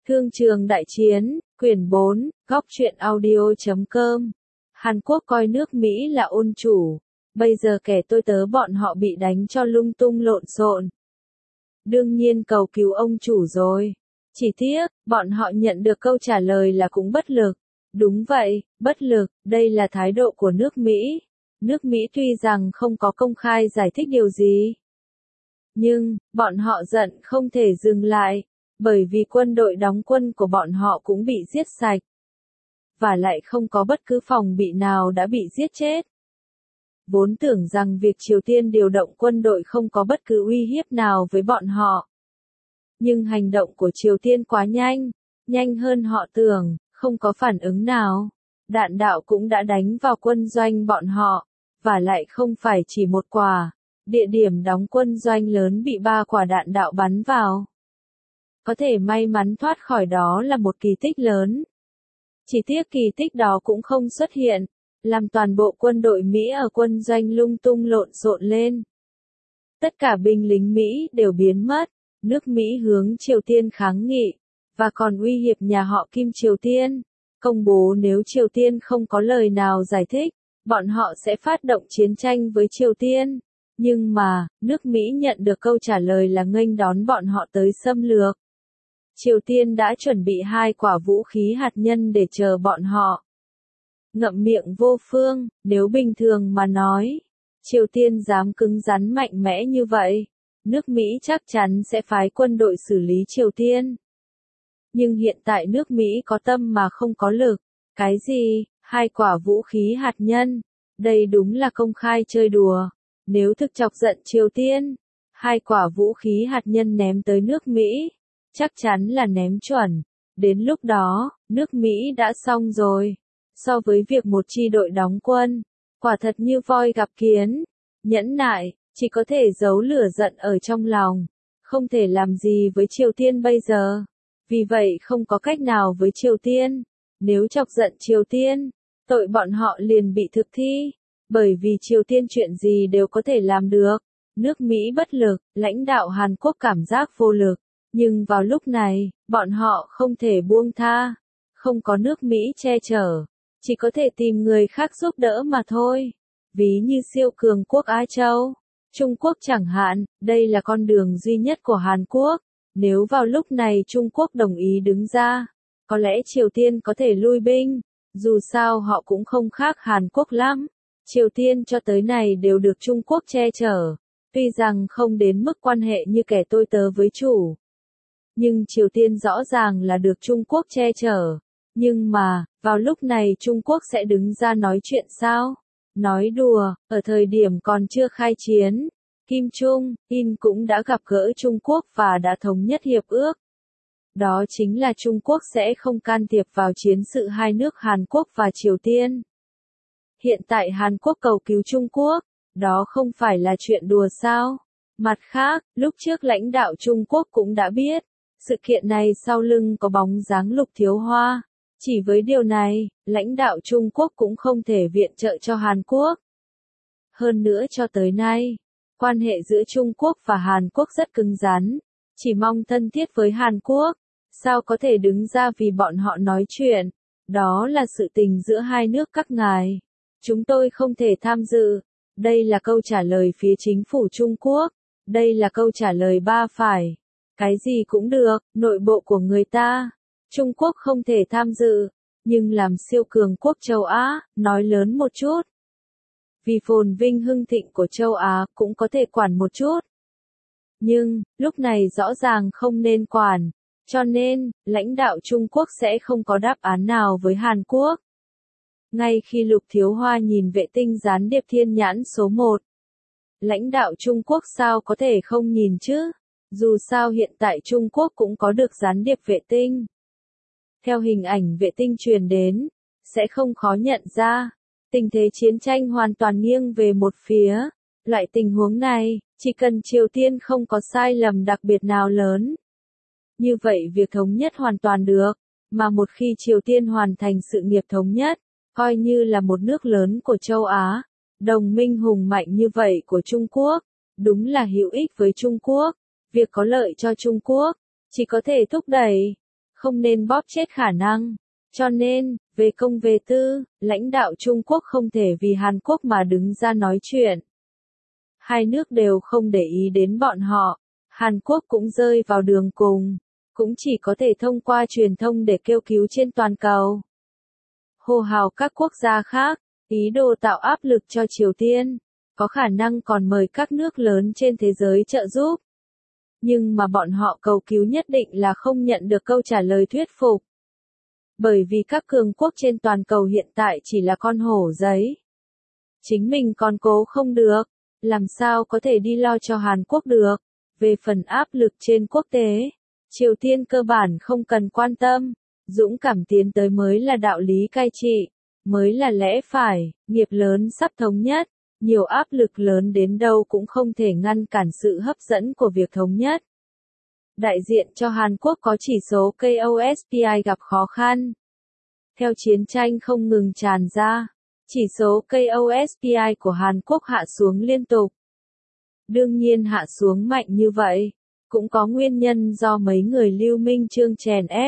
Thương trường đại chiến, quyển 4, góc truyện audio.com. Hàn Quốc coi nước Mỹ là ôn chủ. Bây giờ kẻ tôi tớ bọn họ bị đánh cho lung tung lộn xộn. Đương nhiên cầu cứu ông chủ rồi. Chỉ tiếc, bọn họ nhận được câu trả lời là cũng bất lực. Đúng vậy, bất lực, đây là thái độ của nước Mỹ. Nước Mỹ tuy rằng không có công khai giải thích điều gì. Nhưng, bọn họ giận không thể dừng lại. Bởi vì quân đội đóng quân của bọn họ cũng bị giết sạch. Và lại không có bất cứ phòng bị nào đã bị giết chết. Vốn tưởng rằng việc Triều Tiên điều động quân đội không có bất cứ uy hiếp nào với bọn họ. Nhưng hành động của Triều Tiên quá nhanh, nhanh hơn họ tưởng, không có phản ứng nào. Đạn đạo cũng đã đánh vào quân doanh bọn họ, và lại không phải chỉ một quả. Địa điểm đóng quân doanh lớn bị 3 quả đạn đạo bắn vào. Có thể may mắn thoát khỏi đó là một kỳ tích lớn. Chỉ tiếc kỳ tích đó cũng không xuất hiện, làm toàn bộ quân đội Mỹ ở quân doanh lung tung lộn xộn lên. Tất cả binh lính Mỹ đều biến mất, nước Mỹ hướng Triều Tiên kháng nghị, và còn uy hiếp nhà họ Kim Triều Tiên, công bố nếu Triều Tiên không có lời nào giải thích, bọn họ sẽ phát động chiến tranh với Triều Tiên. Nhưng mà, nước Mỹ nhận được câu trả lời là nghênh đón bọn họ tới xâm lược. Triều Tiên đã chuẩn bị 2 quả vũ khí hạt nhân để chờ bọn họ. Ngậm miệng vô phương, nếu bình thường mà nói, Triều Tiên dám cứng rắn mạnh mẽ như vậy, nước Mỹ chắc chắn sẽ phái quân đội xử lý Triều Tiên. Nhưng hiện tại nước Mỹ có tâm mà không có lực. Cái gì? 2 quả vũ khí hạt nhân? Đây đúng là công khai chơi đùa. Nếu thực chọc giận Triều Tiên, 2 quả vũ khí hạt nhân ném tới nước Mỹ, chắc chắn là ném chuẩn. Đến lúc đó, nước Mỹ đã xong rồi. So với việc một chi đội đóng quân, quả thật như voi gặp kiến. Nhẫn nại, chỉ có thể giấu lửa giận ở trong lòng. Không thể làm gì với Triều Tiên bây giờ. Vì vậy không có cách nào với Triều Tiên. Nếu chọc giận Triều Tiên, tội bọn họ liền bị thực thi. Bởi vì Triều Tiên chuyện gì đều có thể làm được. Nước Mỹ bất lực, lãnh đạo Hàn Quốc cảm giác vô lực. Nhưng vào lúc này, bọn họ không thể buông tha. Không có nước Mỹ che chở. Chỉ có thể tìm người khác giúp đỡ mà thôi. Ví như siêu cường quốc Á Châu, Trung Quốc chẳng hạn, đây là con đường duy nhất của Hàn Quốc. Nếu vào lúc này Trung Quốc đồng ý đứng ra, có lẽ Triều Tiên có thể lui binh. Dù sao họ cũng không khác Hàn Quốc lắm. Triều Tiên cho tới này đều được Trung Quốc che chở. Tuy rằng không đến mức quan hệ như kẻ tôi tớ với chủ. Nhưng Triều Tiên rõ ràng là được Trung Quốc che chở. Nhưng mà, vào lúc này Trung Quốc sẽ đứng ra nói chuyện sao? Nói đùa, ở thời điểm còn chưa khai chiến, Kim Trung In cũng đã gặp gỡ Trung Quốc và đã thống nhất hiệp ước. Đó chính là Trung Quốc sẽ không can thiệp vào chiến sự hai nước Hàn Quốc và Triều Tiên. Hiện tại Hàn Quốc cầu cứu Trung Quốc, đó không phải là chuyện đùa sao? Mặt khác, lúc trước lãnh đạo Trung Quốc cũng đã biết, sự kiện này sau lưng có bóng dáng Lục Thiếu Hoa. Chỉ với điều này, lãnh đạo Trung Quốc cũng không thể viện trợ cho Hàn Quốc. Hơn nữa cho tới nay, quan hệ giữa Trung Quốc và Hàn Quốc rất cứng rắn, chỉ mong thân thiết với Hàn Quốc, sao có thể đứng ra vì bọn họ nói chuyện, đó là sự tình giữa hai nước các ngài. Chúng tôi không thể tham dự. Đây là câu trả lời phía chính phủ Trung Quốc. Đây là câu trả lời ba phải. Cái gì cũng được, nội bộ của người ta. Trung Quốc không thể tham dự, nhưng làm siêu cường quốc châu Á, nói lớn một chút. Vì phồn vinh hưng thịnh của châu Á cũng có thể quản một chút. Nhưng, lúc này rõ ràng không nên quản, cho nên, lãnh đạo Trung Quốc sẽ không có đáp án nào với Hàn Quốc. Ngay khi Lục Thiếu Hoa nhìn vệ tinh gián điệp thiên nhãn số 1, lãnh đạo Trung Quốc sao có thể không nhìn chứ? Dù sao hiện tại Trung Quốc cũng có được gián điệp vệ tinh. Theo hình ảnh vệ tinh truyền đến, sẽ không khó nhận ra, tình thế chiến tranh hoàn toàn nghiêng về một phía. Loại tình huống này, chỉ cần Triều Tiên không có sai lầm đặc biệt nào lớn. Như vậy việc thống nhất hoàn toàn được, mà một khi Triều Tiên hoàn thành sự nghiệp thống nhất, coi như là một nước lớn của châu Á, đồng minh hùng mạnh như vậy của Trung Quốc, đúng là hữu ích với Trung Quốc. Việc có lợi cho Trung Quốc, chỉ có thể thúc đẩy, không nên bóp chết khả năng. Cho nên, về công về tư, lãnh đạo Trung Quốc không thể vì Hàn Quốc mà đứng ra nói chuyện. Hai nước đều không để ý đến bọn họ. Hàn Quốc cũng rơi vào đường cùng. Cũng chỉ có thể thông qua truyền thông để kêu cứu trên toàn cầu. Hô hào các quốc gia khác, ý đồ tạo áp lực cho Triều Tiên. Có khả năng còn mời các nước lớn trên thế giới trợ giúp. Nhưng mà bọn họ cầu cứu nhất định là không nhận được câu trả lời thuyết phục. Bởi vì các cường quốc trên toàn cầu hiện tại chỉ là con hổ giấy. Chính mình còn cố không được, làm sao có thể đi lo cho Hàn Quốc được. Về phần áp lực trên quốc tế, Triều Tiên cơ bản không cần quan tâm, dũng cảm tiến tới mới là đạo lý cai trị, mới là lẽ phải, nghiệp lớn sắp thống nhất, nhiều áp lực lớn đến đâu cũng không thể ngăn cản sự hấp dẫn của việc thống nhất. Đại diện cho Hàn Quốc có chỉ số KOSPI gặp khó khăn. Theo chiến tranh không ngừng tràn ra, chỉ số KOSPI của Hàn Quốc hạ xuống liên tục. Đương nhiên hạ xuống mạnh như vậy, cũng có nguyên nhân do mấy người Lưu Minh Chương chèn ép.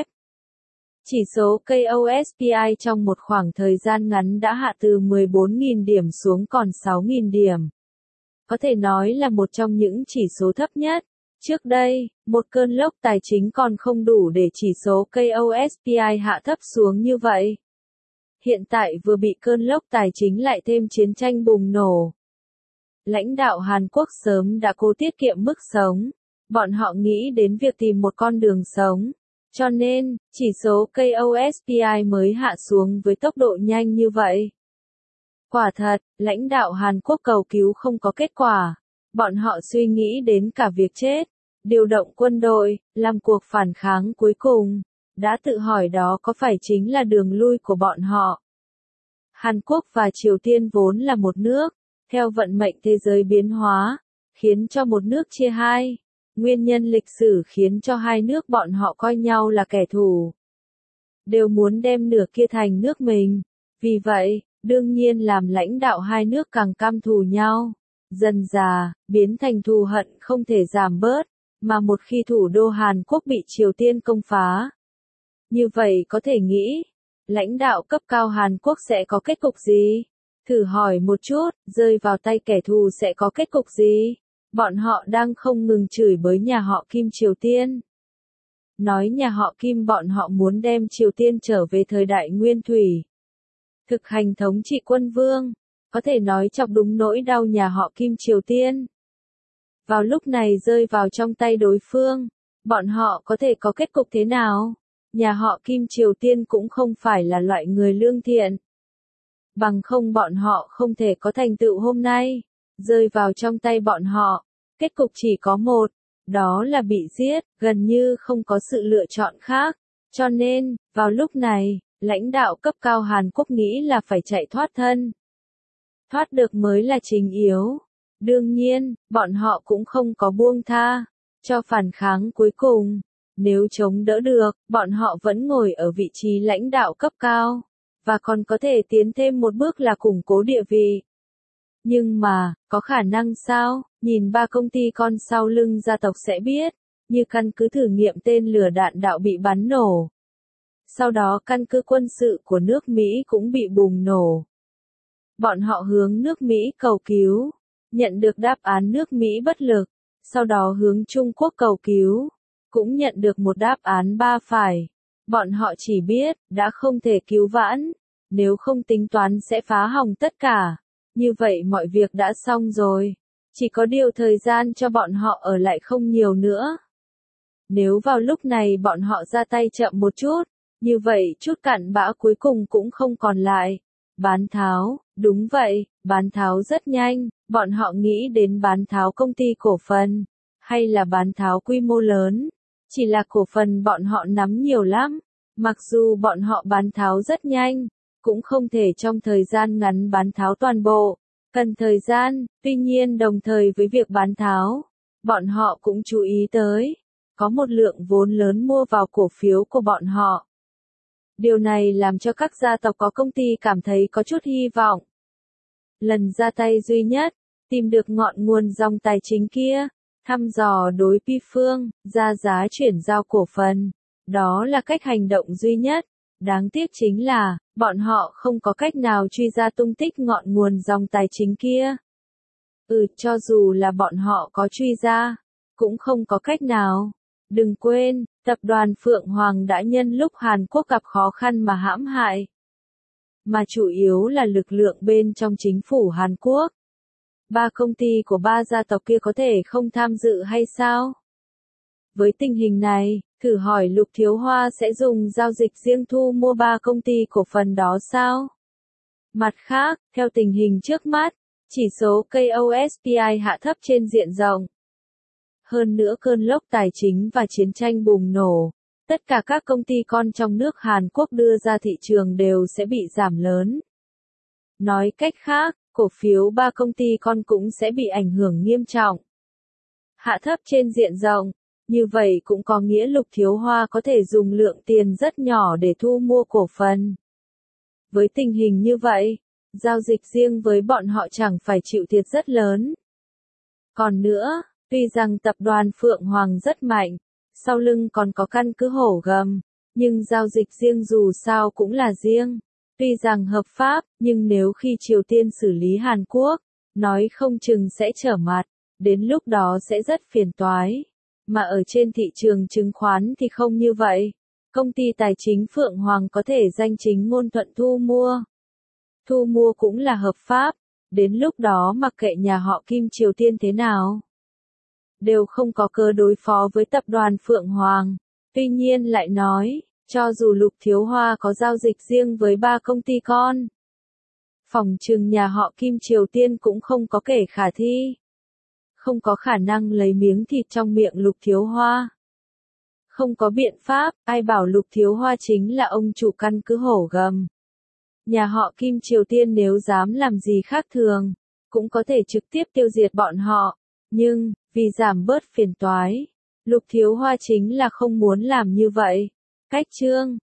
Chỉ số KOSPI trong một khoảng thời gian ngắn đã hạ từ 14.000 điểm xuống còn 6.000 điểm. Có thể nói là một trong những chỉ số thấp nhất. Trước đây, một cơn lốc tài chính còn không đủ để chỉ số KOSPI hạ thấp xuống như vậy. Hiện tại vừa bị cơn lốc tài chính lại thêm chiến tranh bùng nổ. Lãnh đạo Hàn Quốc sớm đã cố tiết kiệm mức sống. Bọn họ nghĩ đến việc tìm một con đường sống. Cho nên, chỉ số KOSPI mới hạ xuống với tốc độ nhanh như vậy. Quả thật, lãnh đạo Hàn Quốc cầu cứu không có kết quả. Bọn họ suy nghĩ đến cả việc chết, điều động quân đội, làm cuộc phản kháng cuối cùng. Đã tự hỏi đó có phải chính là đường lui của bọn họ. Hàn Quốc và Triều Tiên vốn là một nước, theo vận mệnh thế giới biến hóa, khiến cho một nước chia hai. Nguyên nhân lịch sử khiến cho hai nước bọn họ coi nhau là kẻ thù. Đều muốn đem nửa kia thành nước mình. Vì vậy, đương nhiên làm lãnh đạo hai nước càng căm thù nhau. Dần dà, biến thành thù hận không thể giảm bớt, mà một khi thủ đô Hàn Quốc bị Triều Tiên công phá. Như vậy có thể nghĩ, lãnh đạo cấp cao Hàn Quốc sẽ có kết cục gì? Thử hỏi một chút, rơi vào tay kẻ thù sẽ có kết cục gì? Bọn họ đang không ngừng chửi bới nhà họ Kim Triều Tiên. Nói nhà họ Kim bọn họ muốn đem Triều Tiên trở về thời đại nguyên thủy. Thực hành thống trị quân vương, có thể nói chọc đúng nỗi đau nhà họ Kim Triều Tiên. Vào lúc này rơi vào trong tay đối phương, bọn họ có thể có kết cục thế nào? Nhà họ Kim Triều Tiên cũng không phải là loại người lương thiện. Bằng không bọn họ không thể có thành tựu hôm nay. Rơi vào trong tay bọn họ, kết cục chỉ có một, đó là bị giết, gần như không có sự lựa chọn khác. Cho nên, vào lúc này, lãnh đạo cấp cao Hàn Quốc nghĩ là phải chạy thoát thân. Thoát được mới là chính yếu. Đương nhiên, bọn họ cũng không có buông tha cho phản kháng cuối cùng. Nếu chống đỡ được, bọn họ vẫn ngồi ở vị trí lãnh đạo cấp cao, và còn có thể tiến thêm một bước là củng cố địa vị. Nhưng mà, có khả năng sao? Nhìn ba công ty con sau lưng gia tộc sẽ biết, như căn cứ thử nghiệm tên lửa đạn đạo bị bắn nổ. Sau đó căn cứ quân sự của nước Mỹ cũng bị bùng nổ. Bọn họ hướng nước Mỹ cầu cứu, nhận được đáp án nước Mỹ bất lực, sau đó hướng Trung Quốc cầu cứu, cũng nhận được một đáp án ba phải. Bọn họ chỉ biết, đã không thể cứu vãn, nếu không tính toán sẽ phá hỏng tất cả. Như vậy mọi việc đã xong rồi. Chỉ có điều thời gian cho bọn họ ở lại không nhiều nữa. Nếu vào lúc này bọn họ ra tay chậm một chút, như vậy chút cặn bã cuối cùng cũng không còn lại. Bán tháo, đúng vậy, bán tháo rất nhanh, bọn họ nghĩ đến bán tháo công ty cổ phần, hay là bán tháo quy mô lớn. Chỉ là cổ phần bọn họ nắm nhiều lắm, mặc dù bọn họ bán tháo rất nhanh, cũng không thể trong thời gian ngắn bán tháo toàn bộ. Cần thời gian, tuy nhiên đồng thời với việc bán tháo, bọn họ cũng chú ý tới, có một lượng vốn lớn mua vào cổ phiếu của bọn họ. Điều này làm cho các gia tộc có công ty cảm thấy có chút hy vọng. Lần ra tay duy nhất, tìm được ngọn nguồn dòng tài chính kia, thăm dò đối Pi Phương, ra giá chuyển giao cổ phần. Đó là cách hành động duy nhất. Đáng tiếc chính là, bọn họ không có cách nào truy ra tung tích ngọn nguồn dòng tài chính kia. Cho dù là bọn họ có truy ra, cũng không có cách nào. Đừng quên, tập đoàn Phượng Hoàng đã nhân lúc Hàn Quốc gặp khó khăn mà hãm hại. Mà chủ yếu là lực lượng bên trong chính phủ Hàn Quốc. 3 công ty của 3 gia tộc kia có thể không tham dự hay sao? Với tình hình này, thử hỏi Lục Thiếu Hoa sẽ dùng giao dịch riêng thu mua 3 công ty cổ phần đó sao? Mặt khác, theo tình hình trước mắt, chỉ số KOSPI hạ thấp trên diện rộng. Hơn nữa cơn lốc tài chính và chiến tranh bùng nổ, tất cả các công ty con trong nước Hàn Quốc đưa ra thị trường đều sẽ bị giảm lớn. Nói cách khác, cổ phiếu 3 công ty con cũng sẽ bị ảnh hưởng nghiêm trọng. Hạ thấp trên diện rộng, như vậy cũng có nghĩa Lục Thiếu Hoa có thể dùng lượng tiền rất nhỏ để thu mua cổ phần. Với tình hình như vậy, giao dịch riêng với bọn họ chẳng phải chịu thiệt rất lớn. Còn nữa, tuy rằng tập đoàn Phượng Hoàng rất mạnh, sau lưng còn có căn cứ hổ gầm, nhưng giao dịch riêng dù sao cũng là riêng. Tuy rằng hợp pháp, nhưng nếu khi Triều Tiên xử lý Hàn Quốc, nói không chừng sẽ trở mặt, đến lúc đó sẽ rất phiền toái. Mà ở trên thị trường chứng khoán thì không như vậy. Công ty tài chính Phượng Hoàng có thể danh chính ngôn thuận thu mua. Thu mua cũng là hợp pháp, đến lúc đó mặc kệ nhà họ Kim Triều Tiên thế nào, đều không có cơ đối phó với tập đoàn Phượng Hoàng. Tuy nhiên lại nói, cho dù Lục Thiếu Hoa có giao dịch riêng với 3 công ty con, phỏng chừng nhà họ Kim Triều Tiên cũng không có kể khả thi. Không có khả năng lấy miếng thịt trong miệng Lục Thiếu Hoa. Không có biện pháp, ai bảo Lục Thiếu Hoa chính là ông chủ căn cứ hổ gầm. Nhà họ Kim Triều Tiên nếu dám làm gì khác thường, cũng có thể trực tiếp tiêu diệt bọn họ. Nhưng, vì giảm bớt phiền toái, Lục Thiếu Hoa chính là không muốn làm như vậy. Cách chương